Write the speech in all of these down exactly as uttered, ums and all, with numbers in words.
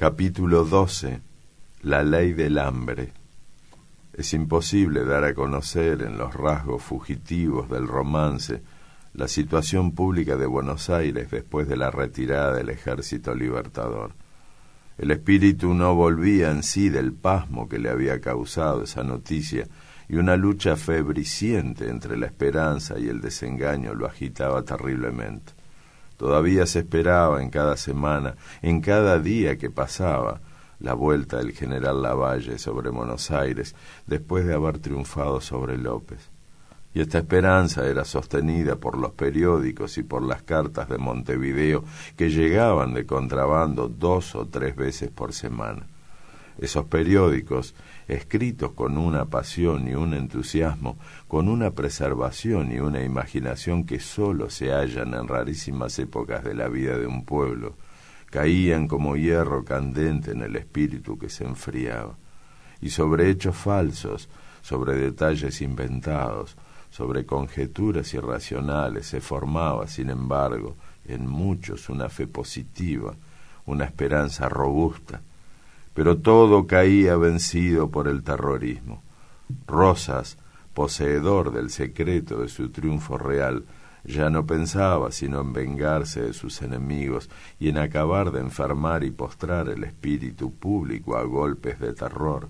Capítulo doce. La ley del hambre. Es imposible dar a conocer en los rasgos fugitivos del romance la situación pública de Buenos Aires después de la retirada del Ejército Libertador. El espíritu no volvía en sí del pasmo que le había causado esa noticia, y una lucha febriciente entre la esperanza y el desengaño lo agitaba terriblemente. Todavía se esperaba en cada semana, en cada día que pasaba, la vuelta del general Lavalle sobre Buenos Aires después de haber triunfado sobre López. Y esta esperanza era sostenida por los periódicos y por las cartas de Montevideo que llegaban de contrabando dos o tres veces por semana. Esos periódicos, escritos con una pasión y un entusiasmo, con una preservación y una imaginación que sólo se hallan en rarísimas épocas de la vida de un pueblo, caían como hierro candente en el espíritu que se enfriaba. Y sobre hechos falsos, sobre detalles inventados, sobre conjeturas irracionales, se formaba, sin embargo, en muchos una fe positiva, una esperanza robusta. Pero todo caía vencido por el terrorismo. Rosas, poseedor del secreto de su triunfo real, ya no pensaba sino en vengarse de sus enemigos y en acabar de enfermar y postrar el espíritu público a golpes de terror.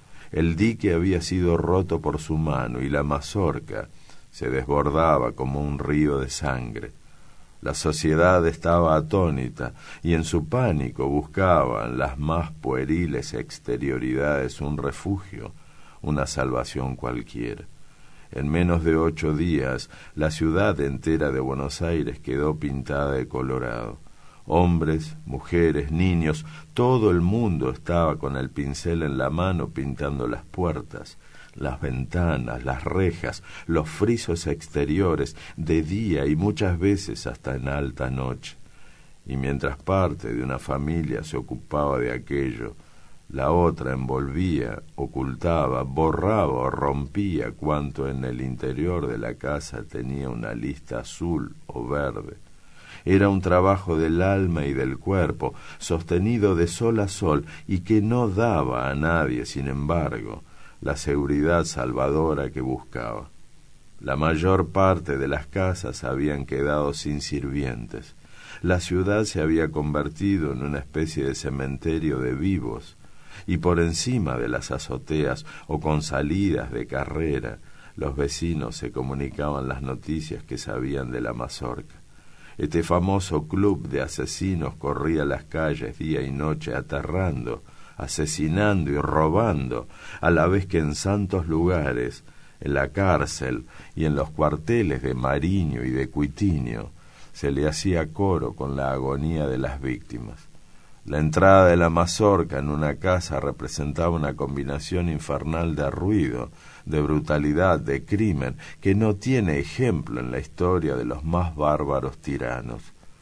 El dique había sido roto por su mano y la mazorca se desbordaba como un río de sangre. La sociedad estaba atónita y en su pánico buscaba en las más pueriles exterioridades un refugio, una salvación cualquiera. En menos de ocho días, la ciudad entera de Buenos Aires quedó pintada de colorado. Hombres, mujeres, niños, todo el mundo estaba con el pincel en la mano pintando las puertas, las ventanas, las rejas, los frisos exteriores, de día y muchas veces hasta en alta noche. Y mientras parte de una familia se ocupaba de aquello, la otra envolvía, ocultaba, borraba o rompía cuanto en el interior de la casa tenía una lista azul o verde. Era un trabajo del alma y del cuerpo, sostenido de sol a sol, y que no daba a nadie, sin embargo, la seguridad salvadora que buscaba. La mayor parte de las casas habían quedado sin sirvientes. La ciudad se había convertido en una especie de cementerio de vivos, y por encima de las azoteas o con salidas de carrera, los vecinos se comunicaban las noticias que sabían de la mazorca. Este famoso club de asesinos corría las calles día y noche aterrando, asesinando y robando, a la vez que en santos lugares, en la cárcel y en los cuarteles de Mariño y de Cuitinio, se le hacía coro con la agonía de las víctimas. La entrada de la mazorca en una casa representaba una combinación infernal de ruido, de brutalidad, de crimen, que no tiene ejemplo en la historia de los más bárbaros tiranos.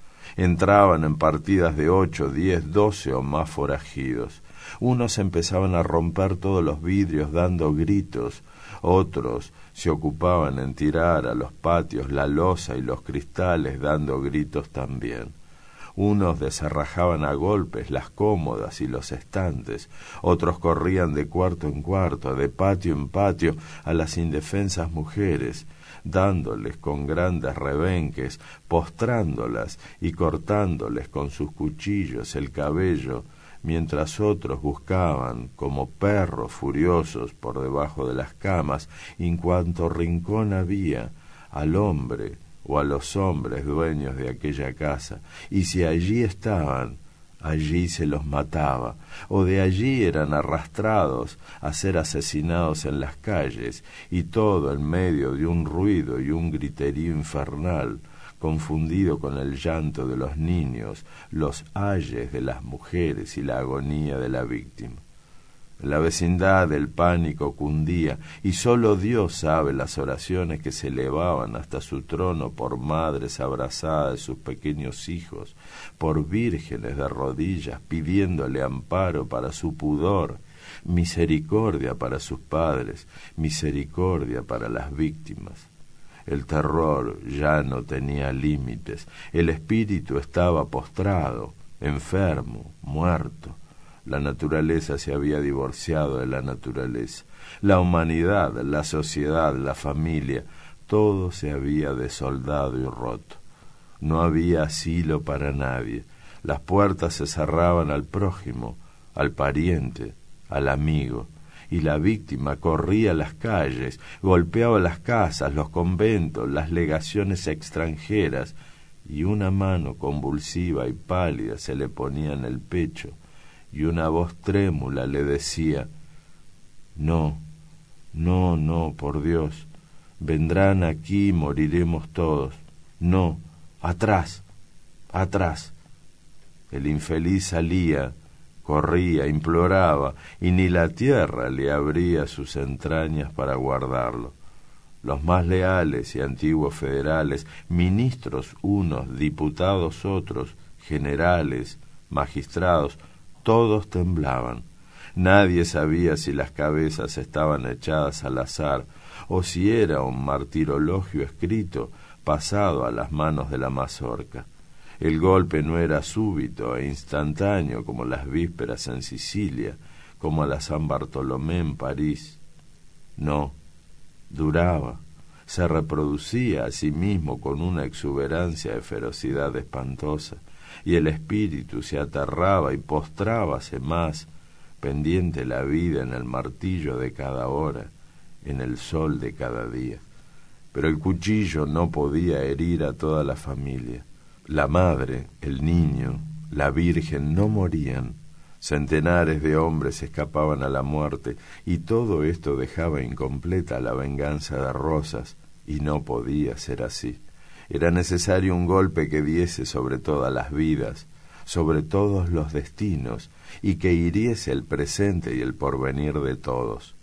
Entraban en partidas de ocho, diez, doce o más forajidos. Unos empezaban a romper todos los vidrios dando gritos, otros se ocupaban en tirar a los patios la loza y los cristales dando gritos también. Unos desarrajaban a golpes las cómodas y los estantes, otros corrían de cuarto en cuarto, de patio en patio, a las indefensas mujeres, dándoles con grandes rebenques, postrándolas y cortándoles con sus cuchillos el cabello, mientras otros buscaban, como perros furiosos por debajo de las camas, en cuanto rincón había, al hombre o a los hombres dueños de aquella casa, y si allí estaban, allí se los mataba, o de allí eran arrastrados a ser asesinados en las calles, y todo en medio de un ruido y un griterío infernal, confundido con el llanto de los niños, los ayes de las mujeres y la agonía de la víctima. En la vecindad el pánico cundía, y sólo Dios sabe las oraciones que se elevaban hasta su trono por madres abrazadas de sus pequeños hijos, por vírgenes de rodillas pidiéndole amparo para su pudor, misericordia para sus padres, misericordia para las víctimas. El terror ya no tenía límites, el espíritu estaba postrado, enfermo, muerto. La naturaleza se había divorciado de la naturaleza. La humanidad, la sociedad, la familia, todo se había desoldado y roto. No había asilo para nadie. Las puertas se cerraban al prójimo, al pariente, al amigo, y la víctima corría las calles, golpeaba las casas, los conventos, las legaciones extranjeras, y una mano convulsiva y pálida se le ponía en el pecho, y una voz trémula le decía: no, no, no, por Dios, vendrán aquí y moriremos todos. No, atrás, atrás. El infeliz salía, corría, imploraba, y ni la tierra le abría sus entrañas para guardarlo. Los más leales y antiguos federales, ministros unos, diputados otros, generales, magistrados, todos temblaban. Nadie sabía si las cabezas estaban echadas al azar o si era un martirologio escrito pasado a las manos de la mazorca. El golpe no era súbito e instantáneo como las vísperas en Sicilia, como a la San Bartolomé en París. No, duraba, se reproducía a sí mismo con una exuberancia de ferocidad espantosa, y el espíritu se aterraba y postrábase más, pendiente la vida en el martillo de cada hora, en el sol de cada día. Pero el cuchillo no podía herir a toda la familia. La madre, el niño, la virgen no morían. Centenares de hombres escapaban a la muerte, y todo esto dejaba incompleta la venganza de Rosas, y no podía ser así. Era necesario un golpe que diese sobre todas las vidas, sobre todos los destinos, y que hiriese el presente y el porvenir de todos.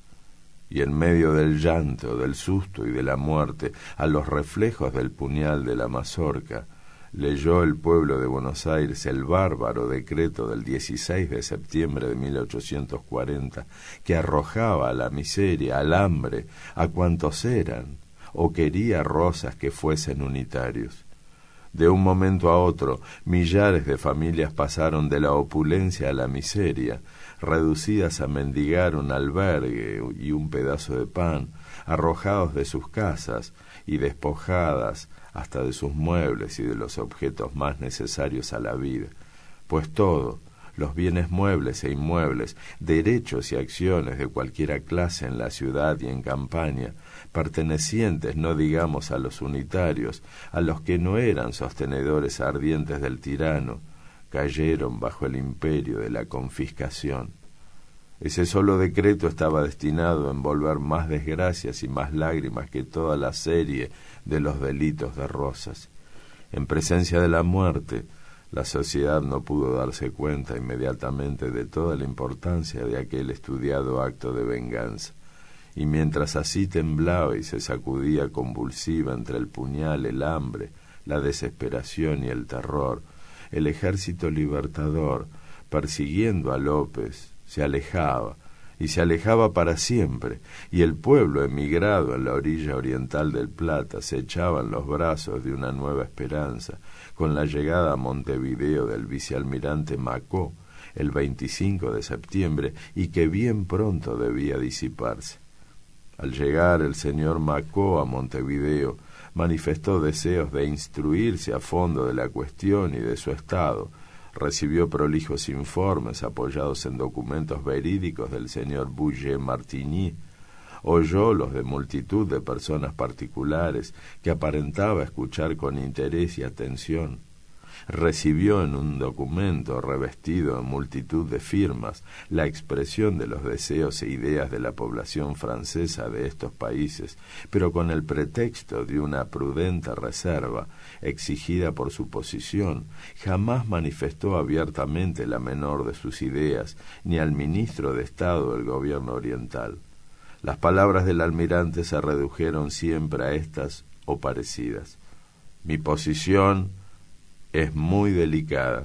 Y en medio del llanto, del susto y de la muerte, a los reflejos del puñal de la mazorca, leyó el pueblo de Buenos Aires el bárbaro decreto del dieciséis de septiembre de mil ochocientos cuarenta, que arrojaba a la miseria, al hambre, a cuantos eran, o quería Rosas que fuesen unitarios. De un momento a otro, millares de familias pasaron de la opulencia a la miseria, reducidas a mendigar un albergue y un pedazo de pan, arrojados de sus casas y despojadas hasta de sus muebles y de los objetos más necesarios a la vida, pues todo, los bienes muebles e inmuebles, derechos y acciones de cualquiera clase en la ciudad y en campaña, pertenecientes, no digamos a los unitarios, a los que no eran sostenedores ardientes del tirano, cayeron bajo el imperio de la confiscación. Ese solo decreto estaba destinado a envolver más desgracias y más lágrimas que toda la serie de los delitos de Rosas. En presencia de la muerte, la sociedad no pudo darse cuenta inmediatamente de toda la importancia de aquel estudiado acto de venganza, y mientras así temblaba y se sacudía convulsiva entre el puñal, el hambre, la desesperación y el terror, el ejército libertador, persiguiendo a López, se alejaba, y se alejaba para siempre, y el pueblo emigrado en la orilla oriental del Plata se echaba en los brazos de una nueva esperanza, con la llegada a Montevideo del vicealmirante Macó, el veinticinco de septiembre, y que bien pronto debía disiparse. Al llegar el señor Macó a Montevideo, manifestó deseos de instruirse a fondo de la cuestión y de su estado. Recibió prolijos informes apoyados en documentos verídicos del señor Bouget Martigny, oyó los de multitud de personas particulares que aparentaba escuchar con interés y atención, recibió en un documento revestido en multitud de firmas la expresión de los deseos e ideas de la población francesa de estos países, pero con el pretexto de una prudente reserva exigida por su posición, jamás manifestó abiertamente la menor de sus ideas, ni al ministro de Estado del gobierno oriental. Las palabras del almirante se redujeron siempre a estas o parecidas: mi posición es muy delicada.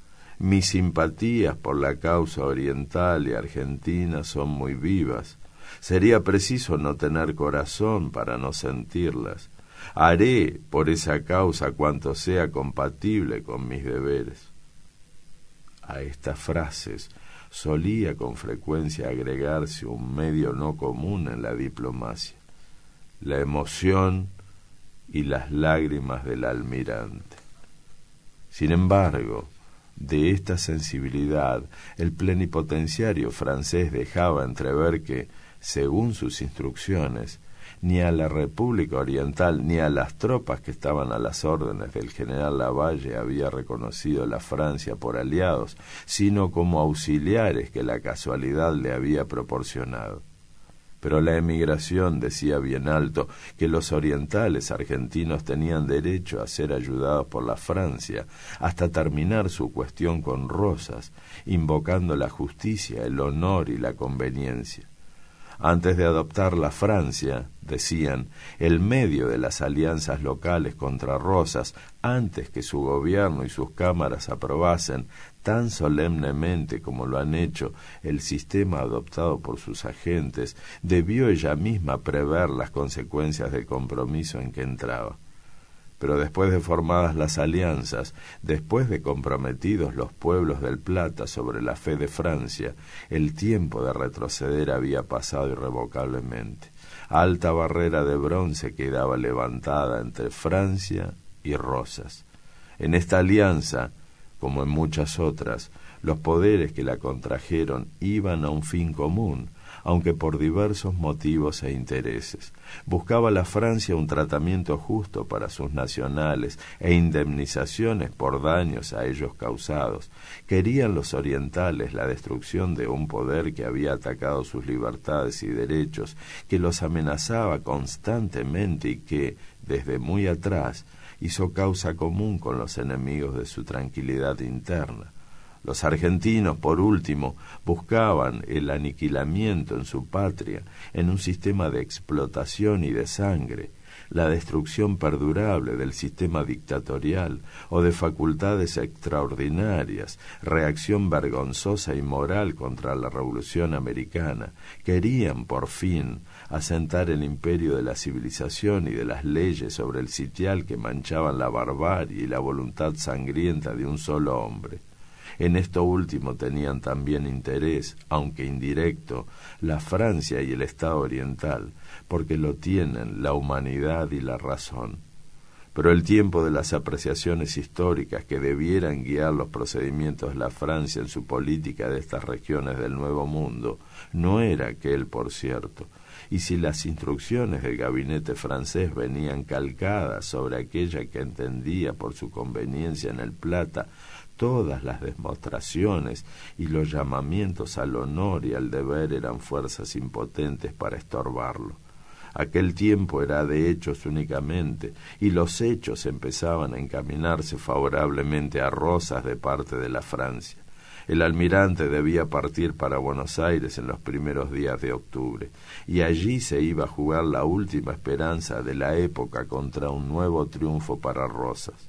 Mis simpatías por la causa oriental y argentina son muy vivas. Sería preciso no tener corazón para no sentirlas. Haré por esa causa cuanto sea compatible con mis deberes. A estas frases solía con frecuencia agregarse un medio no común en la diplomacia: la emoción y las lágrimas del almirante. Sin embargo, de esta sensibilidad, el plenipotenciario francés dejaba entrever que, según sus instrucciones, ni a la República Oriental ni a las tropas que estaban a las órdenes del general Lavalle había reconocido la Francia por aliados, sino como auxiliares que la casualidad le había proporcionado. Pero la emigración decía bien alto que los orientales argentinos tenían derecho a ser ayudados por la Francia hasta terminar su cuestión con Rosas, invocando la justicia, el honor y la conveniencia. Antes de adoptar la Francia, decían, el medio de las alianzas locales contra Rosas, antes que su gobierno y sus cámaras aprobasen tan solemnemente como lo han hecho el sistema adoptado por sus agentes, debió ella misma prever las consecuencias del compromiso en que entraba. Pero después de formadas las alianzas, después de comprometidos los pueblos del Plata sobre la fe de Francia, el tiempo de retroceder había pasado irrevocablemente. Alta barrera de bronce quedaba levantada entre Francia y Rosas. En esta alianza, como en muchas otras, los poderes que la contrajeron iban a un fin común, aunque por diversos motivos e intereses. Buscaba la Francia un tratamiento justo para sus nacionales e indemnizaciones por daños a ellos causados. Querían los orientales la destrucción de un poder que había atacado sus libertades y derechos, que los amenazaba constantemente y que, desde muy atrás, hizo causa común con los enemigos de su tranquilidad interna. Los argentinos, por último, buscaban el aniquilamiento en su patria, en un sistema de explotación y de sangre, la destrucción perdurable del sistema dictatorial o de facultades extraordinarias, reacción vergonzosa y moral contra la Revolución Americana. Querían, por fin, asentar el imperio de la civilización y de las leyes sobre el sitial que manchaban la barbarie y la voluntad sangrienta de un solo hombre. En esto último tenían también interés, aunque indirecto, la Francia y el Estado oriental, porque lo tienen la humanidad y la razón. Pero el tiempo de las apreciaciones históricas que debieran guiar los procedimientos de la Francia en su política de estas regiones del Nuevo Mundo no era aquel, por cierto, y si las instrucciones del gabinete francés venían calcadas sobre aquella que entendía por su conveniencia en el Plata, todas las demostraciones y los llamamientos al honor y al deber eran fuerzas impotentes para estorbarlo. Aquel tiempo era de hechos únicamente, y los hechos empezaban a encaminarse favorablemente a Rosas de parte de la Francia. El almirante debía partir para Buenos Aires en los primeros días de octubre, y allí se iba a jugar la última esperanza de la época contra un nuevo triunfo para Rosas.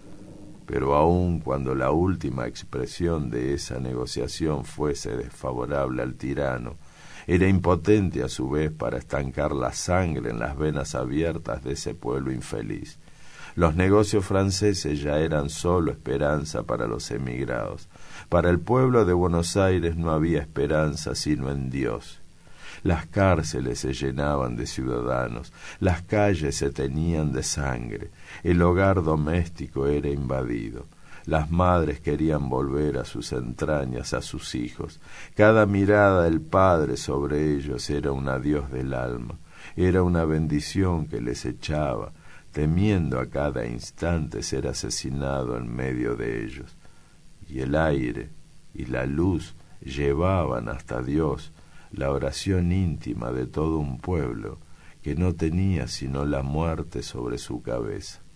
Pero aun cuando la última expresión de esa negociación fuese desfavorable al tirano, era impotente a su vez para estancar la sangre en las venas abiertas de ese pueblo infeliz. Los negocios franceses ya eran solo esperanza para los emigrados. Para el pueblo de Buenos Aires no había esperanza sino en Dios. Las cárceles se llenaban de ciudadanos, las calles se teñían de sangre, el hogar doméstico era invadido. Las madres querían volver a sus entrañas, a sus hijos. Cada mirada del padre sobre ellos era un adiós del alma, era una bendición que les echaba, temiendo a cada instante ser asesinado en medio de ellos. Y el aire y la luz llevaban hasta Dios la oración íntima de todo un pueblo que no tenía sino la muerte sobre su cabeza.